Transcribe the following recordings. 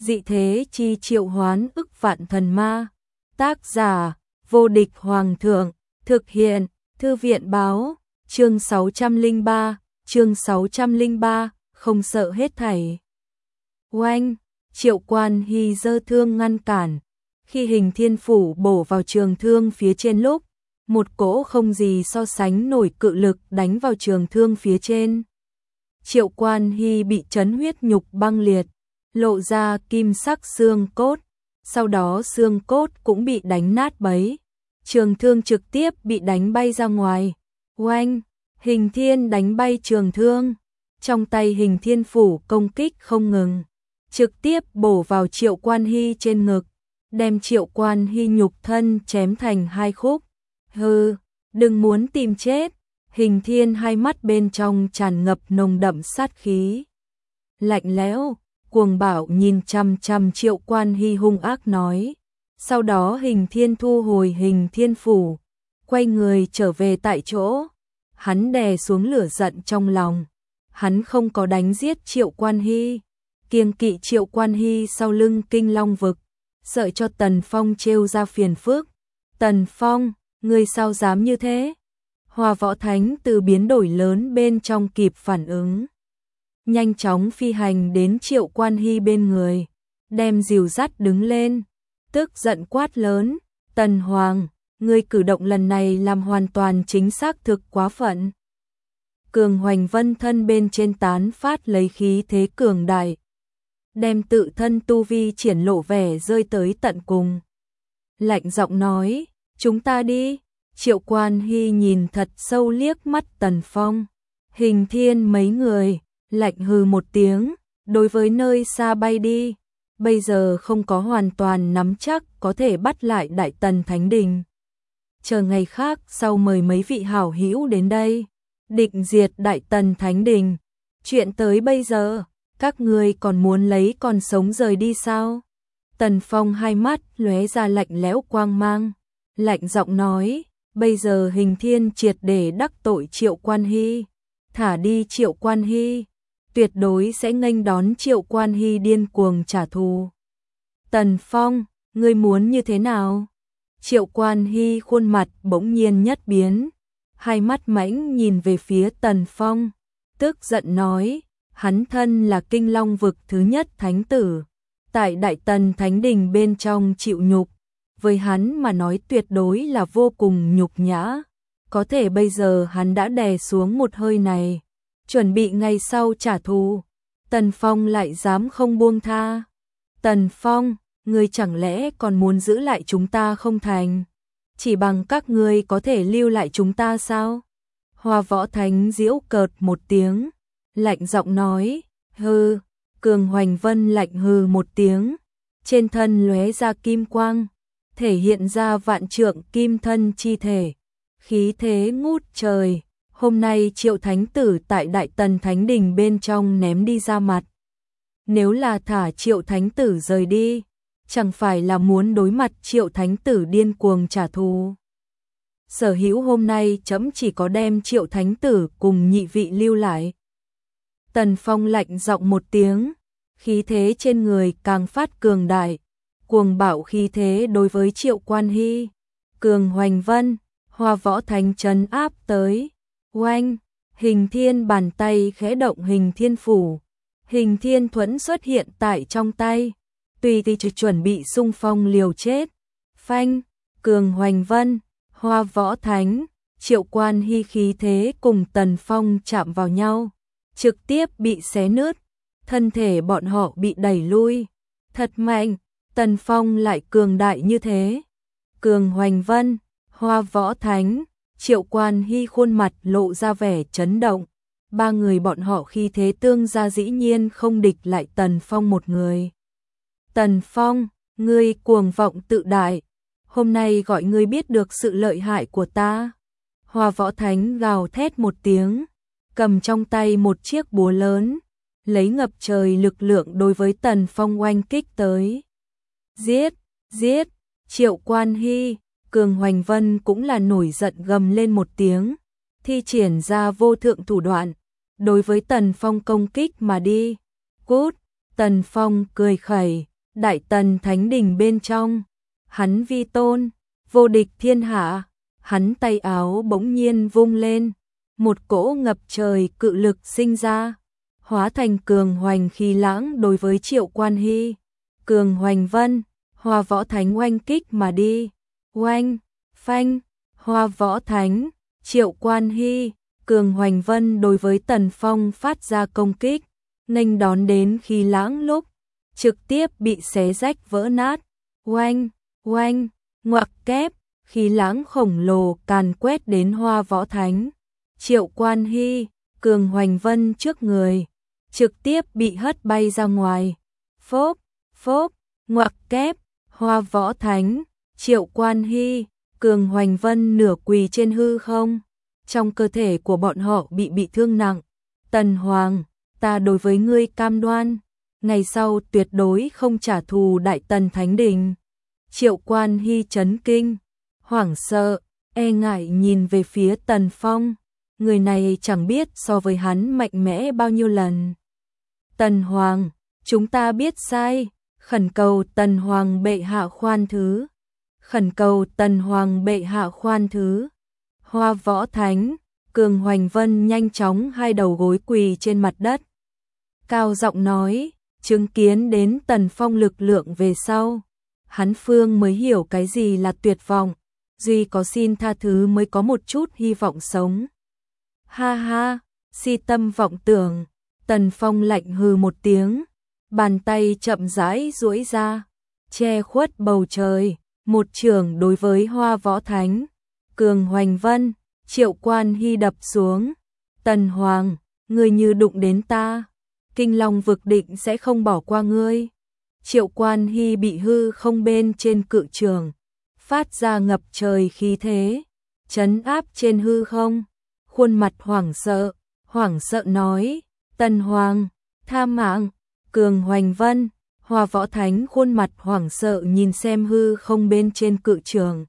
Dị thế chi triệu hoán ức vạn thần ma. Tác giả, vô địch hoàng thượng. Thực hiện, thư viện báo. Chương 603, không sợ hết thảy. Oanh, Triệu Quan Hy giơ thương ngăn cản. Khi Hình Thiên Phủ bổ vào trường thương phía trên lúc, một cỗ không gì so sánh nổi cự lực đánh vào trường thương phía trên. Triệu Quan Hy bị chấn huyết nhục băng liệt, lộ ra kim sắc xương cốt, sau đó xương cốt cũng bị đánh nát bấy. Trường thương trực tiếp bị đánh bay ra ngoài. Oanh, Hình Thiên đánh bay trường thương. Trong tay Hình Thiên Phủ công kích không ngừng, trực tiếp bổ vào Triệu Quan Hy trên ngực, đem Triệu Quan Hy nhục thân chém thành hai khúc. Hừ, đừng muốn tìm chết. Hình Thiên hai mắt bên trong tràn ngập nồng đậm sát khí. Lạnh lẽo, cuồng bạo nhìn chằm chằm Triệu Quan Hy hung ác nói. Sau đó Hình Thiên thu hồi Hình Thiên Phủ, quay người trở về tại chỗ. Hắn đè xuống lửa giận trong lòng. Hắn không có đánh giết Triệu Quan Hy, kiêng kỵ Triệu Quan Hy sau lưng Kinh Long vực, sợ cho Tần Phong trêu ra phiền phức. Tần Phong, ngươi sao dám như thế? Hoa Võ Thánh từ biến đổi lớn bên trong kịp phản ứng, nhanh chóng phi hành đến Triệu Quan Hy bên người, đem dìu dắt đứng lên, tức giận quát lớn, Tần Hoàng, ngươi cử động lần này làm hoàn toàn chính xác thực quá phận. Cường Hoành Vân thân bên trên tán phát lấy khí thế cường đại, đem tự thân tu vi triển lộ vẻ rơi tới tận cùng. Lạnh giọng nói, chúng ta đi. Triệu Quan Hy nhìn thật sâu liếc mắt Tần Phong, Hình Thiên mấy người, lạnh hừ một tiếng, đối với nơi xa bay đi. Bây giờ không có hoàn toàn nắm chắc có thể bắt lại Đại Tần Thánh Đình. Chờ ngày khác sau mời mấy vị hảo hữu đến đây, định diệt Đại Tần Thánh Đình. Chuyện tới bây giờ, các ngươi còn muốn lấy còn sống rời đi sao? Tần Phong hai mắt lóe ra lạnh lẽo quang mang, lạnh giọng nói, bây giờ Hình Thiên triệt để đắc tội Triệu Quan Hy, thả đi Triệu Quan Hy, tuyệt đối sẽ nghênh đón Triệu Quan Hy điên cuồng trả thù. Tần Phong, ngươi muốn như thế nào? Triệu Quan Hy khuôn mặt bỗng nhiên nhất biến, hai mắt mãnh nhìn về phía Tần Phong, tức giận nói, hắn thân là Kinh Long vực thứ nhất thánh tử, tại Đại Tần Thánh Đình bên trong chịu nhục, với hắn mà nói tuyệt đối là vô cùng nhục nhã. Có thể bây giờ hắn đã đè xuống một hơi này, chuẩn bị ngày sau trả thù. Tần Phong lại dám không buông tha. Tần Phong, ngươi chẳng lẽ còn muốn giữ lại chúng ta không thành? Chỉ bằng các ngươi có thể lưu lại chúng ta sao? Hoa Võ Thánh giễu cợt một tiếng, lạnh giọng nói, hừ. Cường Hoành Vân lạnh hừ một tiếng, trên thân lóe ra kim quang, thể hiện ra vạn trượng kim thân chi thể, khí thế ngút trời. Hôm nay Triệu Thánh Tử tại Đại Tần Thánh Đình bên trong ném đi ra mặt. Nếu là thả Triệu Thánh Tử rời đi, chẳng phải là muốn đối mặt Triệu Thánh Tử điên cuồng trả thù. Sở hữu hôm nay chấm chỉ có đem Triệu Thánh Tử cùng nhị vị lưu lại. Tần Phong lạnh giọng một tiếng, khí thế trên người càng phát cường đại, cuồng bạo khí thế đối với Triệu Quan Hy. Cường Hoành Vân, Hoa Võ Thánh trấn áp tới. Oanh, Hình Thiên bàn tay khẽ động Hình Thiên Phủ, Hình Thiên thuẫn xuất hiện tại trong tay, tùy thì chuẩn bị xung phong liều chết. Phanh, Cường Hoành Vân, Hoa Võ Thánh, Triệu Quan Hy khí thế cùng Tần Phong chạm vào nhau, trực tiếp bị xé nứt, thân thể bọn họ bị đẩy lui. Thật mạnh, Tần Phong lại cường đại như thế. Cường Hoành Vân, Hoa Võ Thánh, Triệu Quan Hy khuôn mặt lộ ra vẻ chấn động. Ba người bọn họ khi thế tương gia dĩ nhiên không địch lại Tần Phong một người. Tần Phong, ngươi cuồng vọng tự đại, hôm nay gọi ngươi biết được sự lợi hại của ta. Hoa Võ Thánh gào thét một tiếng, cầm trong tay một chiếc búa lớn, lấy ngập trời lực lượng đối với Tần Phong oanh kích tới. Giết, giết, Triệu Quan Hy. Cường Hoành Vân cũng là nổi giận gầm lên một tiếng, thi triển ra vô thượng thủ đoạn, đối với Tần Phong công kích mà đi. Cút, Tần Phong cười khẩy, Đại Tần Thánh Đình bên trong, hắn vi tôn, vô địch thiên hạ, hắn tay áo bỗng nhiên vung lên, một cỗ ngập trời cự lực sinh ra, hóa thành cường hoành khí lãng đối với Triệu Quan Hy. Cường hoành vân, Hoa Võ Thánh oanh kích mà đi, oanh, phanh, Hoa Võ Thánh, Triệu Quan Hy, cường hoành vân đối với Tần Phong phát ra công kích, nghênh đón đến khí lãng lúc, trực tiếp bị xé rách vỡ nát, oanh, oanh, ngoặc kép, khí lãng khổng lồ càn quét đến Hoa Võ Thánh. Triệu Quan Hy, cường hoành vân trước người, trực tiếp bị hất bay ra ngoài, phốp, phốp, ngoặc kép, Hoa Võ Thánh, Triệu Quan Hy, cường hoành vân nửa quỳ trên hư không, trong cơ thể của bọn họ bị thương nặng. Tần Hoàng, ta đối với ngươi cam đoan, ngày sau tuyệt đối không trả thù Đại Tần Thánh Đình. Triệu Quan Hy chấn kinh, hoảng sợ, e ngại nhìn về phía Tần Phong, người này chẳng biết so với hắn mạnh mẽ bao nhiêu lần. Tần Hoàng, chúng ta biết sai, khẩn cầu Tần Hoàng bệ hạ khoan thứ, khẩn cầu Tần Hoàng bệ hạ khoan thứ. Hoa Võ Thánh, cường hoành vân nhanh chóng hai đầu gối quỳ trên mặt đất, cao giọng nói, chứng kiến đến Tần Phong lực lượng về sau, hắn phương mới hiểu cái gì là tuyệt vọng, duy có xin tha thứ mới có một chút hy vọng sống. Ha ha, si tâm vọng tưởng. Tần Phong lạnh hừ một tiếng, bàn tay chậm rãi duỗi ra, che khuất bầu trời, một chưởng đối với Hoa Võ Thánh. Cường hoành vân, Triệu Quan Hy đập xuống. Tần Hoàng, ngươi như đụng đến ta, Kinh Long vực định sẽ không bỏ qua ngươi. Triệu Quan Hy bị hư không bên trên cự trường, phát ra ngập trời khí thế, trấn áp trên hư không, khuôn mặt hoảng sợ nói, Tần Hoàng, tha mạng. Cường hoành vân, Hoa Võ Thánh khuôn mặt hoảng sợ nhìn xem hư không bên trên cự trường.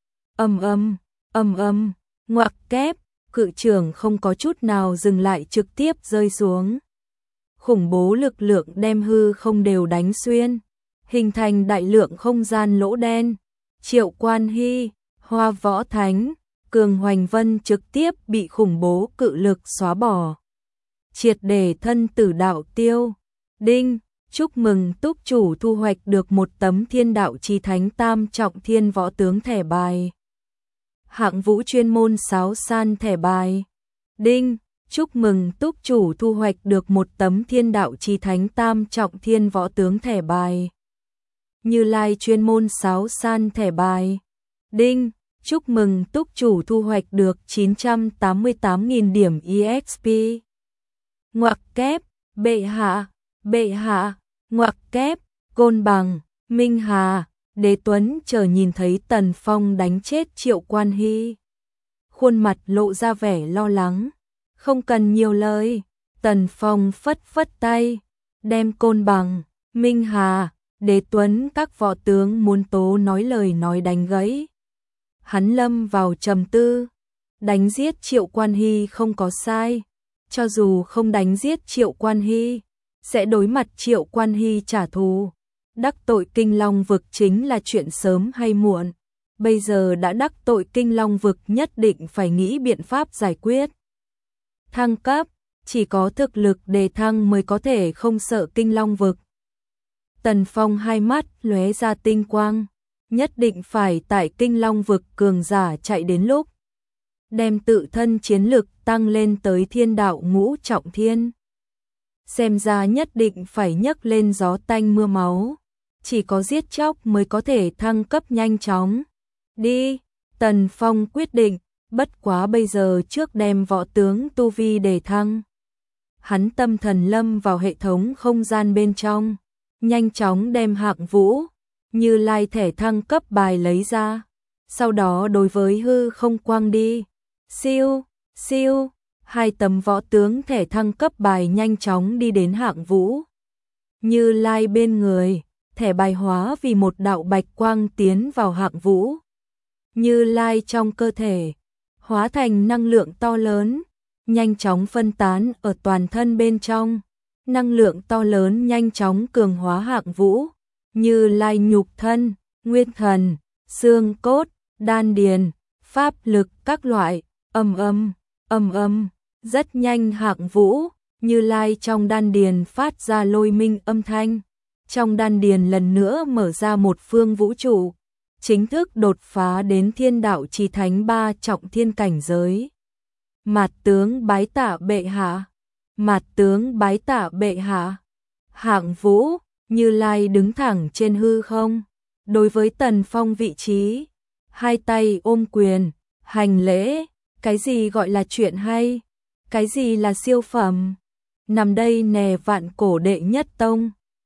Ầm ầm, ngoặc kép, cự trường không có chút nào dừng lại trực tiếp rơi xuống. Khủng bố lực lượng đem hư không đều đánh xuyên, hình thành đại lượng không gian lỗ đen. Triệu Quan Hy, Hoa Võ Thánh, cường hoành vân trực tiếp bị khủng bố cự lực xóa bỏ, triệt để thân tử đạo tiêu. Đinh, chúc mừng túc chủ thu hoạch được một tấm Thiên Đạo Chí Thánh Tam Trọng Thiên Võ Tướng thẻ bài. Hạng vũ chuyên môn sáo san thẻ bài. Đinh, chúc mừng túc chủ thu hoạch được một tấm Thiên Đạo Chí Thánh Tam Trọng Thiên Võ Tướng thẻ bài. Như Lai chuyên môn sáo san thẻ bài. Đinh, chúc mừng túc chủ thu hoạch được 988.000 điểm EXP. Ngoặc kép, bệ hạ, ngoặc kép, Côn Bằng, Minh Hà, Đế Tuấn chờ nhìn thấy Tần Phong đánh chết Triệu Quan Hy, khuôn mặt lộ ra vẻ lo lắng. Không cần nhiều lời, Tần Phong phất phất tay, đem Côn Bằng, Minh Hà, Đế Tuấn các võ tướng muốn tố nói lời nói đánh gãy. Hắn lâm vào trầm tư, đánh giết Triệu Quan Hy không có sai, cho dù không đánh giết Triệu Quan Hy, sẽ đối mặt Triệu Quan Hy trả thù. Đắc tội Kinh Long vực chính là chuyện sớm hay muộn, bây giờ đã đắc tội Kinh Long vực nhất định phải nghĩ biện pháp giải quyết. Thăng cấp, chỉ có thực lực đề thăng mới có thể không sợ Kinh Long vực. Tần Phong hai mắt lóe ra tinh quang, nhất định phải tại Kinh Long vực cường giả chạy đến lúc, đem tự thân chiến lực tăng lên tới Thiên Đạo Ngũ Trọng Thiên. Xem ra nhất định phải nhấc lên gió tanh mưa máu, chỉ có giết chóc mới có thể thăng cấp nhanh chóng. Đi, Tần Phong quyết định, bất quá bây giờ trước đem võ tướng tu vi để thăng. Hắn tâm thần lâm vào hệ thống không gian bên trong, nhanh chóng đem Hạng Vũ, Như Lai thẻ thăng cấp bài lấy ra, sau đó đối với hư không quang đi. Siêu, siêu, hai tấm võ tướng thẻ thăng cấp bài nhanh chóng đi đến Hạng Vũ, Như Lai bên người, thẻ bài hóa vì một đạo bạch quang tiến vào Hạng Vũ, Như Lai trong cơ thể, hóa thành năng lượng to lớn, nhanh chóng phân tán ở toàn thân bên trong. Năng lượng to lớn nhanh chóng cường hóa Hạng Vũ, Như Lai nhục thân, nguyên thần, xương cốt, đan điền, pháp lực các loại, ầm ầm, rất nhanh Hạng Vũ, Như Lai trong đan điền phát ra lôi minh âm thanh. Trong đan điền lần nữa mở ra một phương vũ trụ, chính thức đột phá đến thiên đạo chi thánh 3 trọng thiên cảnh giới. Mạt tướng bái tạ bệ hạ, mạt tướng bái tạ bệ hạ. Hạng Vũ, Như Lai đứng thẳng trên hư không, đối với Tần Phong vị trí, hai tay ôm quyền, hành lễ. Cái gì gọi là chuyện hay? Cái gì là siêu phẩm? Nằm đây nè vạn cổ đệ nhất tông.